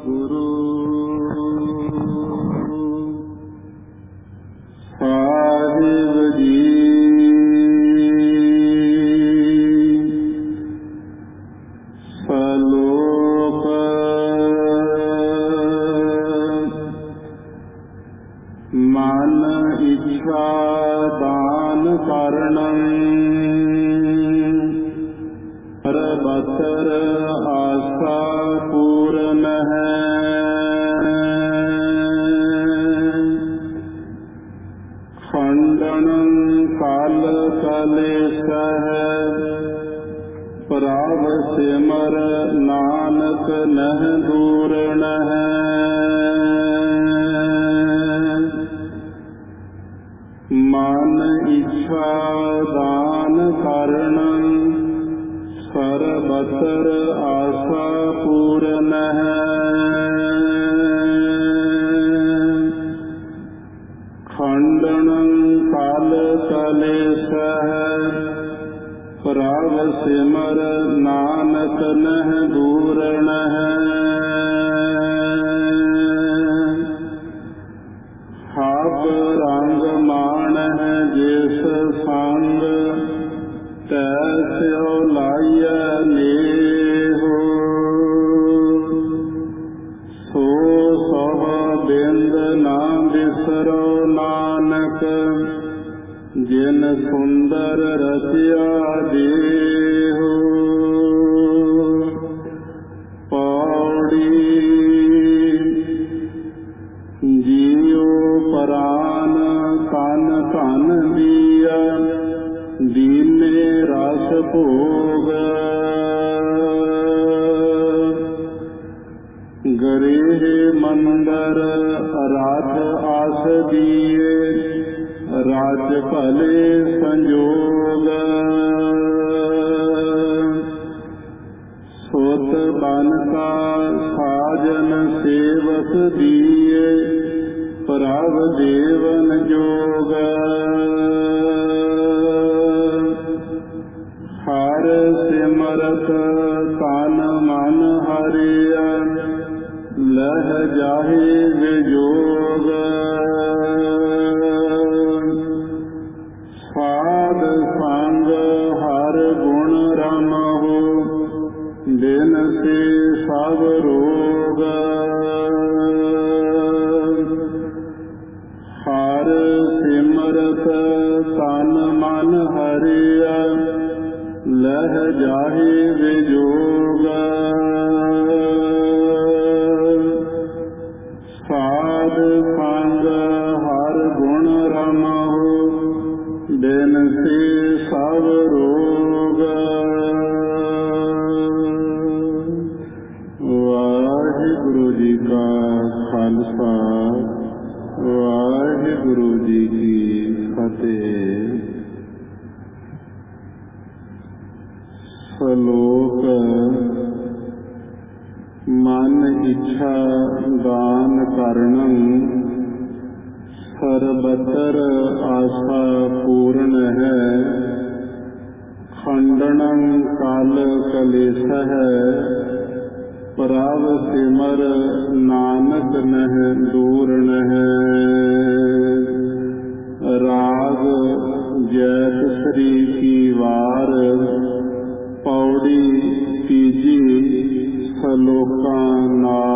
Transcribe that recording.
ਸਤਿਗੁਰੂ ਸਾਹਿਬ ਜੀ। ਸਲੋਕ ਮਨ ਇੱਛਾ ਦਾਨ ਕਰਨੰ ਸਰਬਤਰ ਆਸਾ ਪੂਰਨ ਹੈ। ਖੰਡਨੰ ਕਲ ਕਲੇਸ਼ਹਿ ਪ੍ਰਭ ਸਿਮਰ ਨਾਨਕ ਨਹਿ ਦੂਰਣ ਹੈ। ਮਨ ਇੱਛਾ ਦਾਨ ਕਰਨੰ ਸਰਬਤਰ ਆਸਾ ਪੂਰਨ ਹੈ। ਖੰਡਨੰ ਕਲ ਕਲੇਸ਼ਹਿ ਪ੍ਰਭ ਸਿਮਰ ਨਾਨਕ ਨਹਿ ਦੂਰਣ ਹੈ। ਹਬ ਰੰਗ ਮਾਣਹਿ ਜਿਸ ਸੰਗ ਤੈਸਿਉ ਲਾਈਐ ਨੇਹੋ। ਸੋ ਸਹ ਬਿੰਦ ਨਾ ਬਿਸਰੋ ਨਾਨਕ ਜਿਨ ਸੁੰਦਰ ਰਚਿਆ ਦੇਹੋ। ਪੌੜੀ ਜੀਉ ਪ੍ਰਾਨ ਤਨ ਧਨ ਦੀਆ ਦੀਨੇ ਰਸ ਭੋਗ। ਗ੍ਰਹਿ ਮੰਦਰ ਰਾਜ ਆਸ ਦੀਏ ਰਾਜ ਭਲੇ ਸੰਜੋਗ। ਸੁਤ ਬਨ ਕਾ ਸਾਜਨ ਸੇਵਕ ਦੀਏ ਪ੍ਰਭ ਦੇਵਨ ਜੋਗ। ਹਰ ਸਿਮਰਤ ਤਨ ਮਨ ਹਰਿਆ ਲਹਿ ਜਾਹਿ ਵਿਜੋਗ। ਸਾਧ ਸੰਗ ਹਰ ਗੁਣ ਰਮਹੁ ਬਿਨ ਸੇ ਸਭ ਰੋਗ। ਹਰ ਸਿਮਰਤ ਤਨ ਮਨ ਹਰਿਆ ਲਹਿ ਜਾਹਿ ਵਿਜੋਗ। ਸਾਧ ਸੰਗ ਹਰ ਗੁਣ ਰਮਹੁ ਬਿਨ ਸੇ ਸਭ ਰੋਗ। ਵਾਹਿਗੁਰੂ ਜੀ ਕਾ ਖਾਲਸਾ ਵਾਹਿਗੁਰੂ ਜੀ ਕੀ ਫਤਿਹ। ਸ਼ਲੋਕ ਮਨ ਇੱਛਾ ਦਾਨ ਕਰਨੰ ਸਰਬਤਰ ਆਸਾ ਪੂਰਨ ਹੈ। ਖੰਡਨੰ ਕਲ ਕਲੇਸ਼ਹਿ ਪ੍ਰਭ ਸਿਮਰ ਨਾਨਕ ਨਹਿ ਦੂਰਣ ਹੈ। ਰਾਗ ਜੈਤ ਸ੍ਰੀ ਕੀ ਵਾਰ ਪੌੜੀ ਤੀਜੀ। ਸਲੋਕਾਂ ਨਾਲ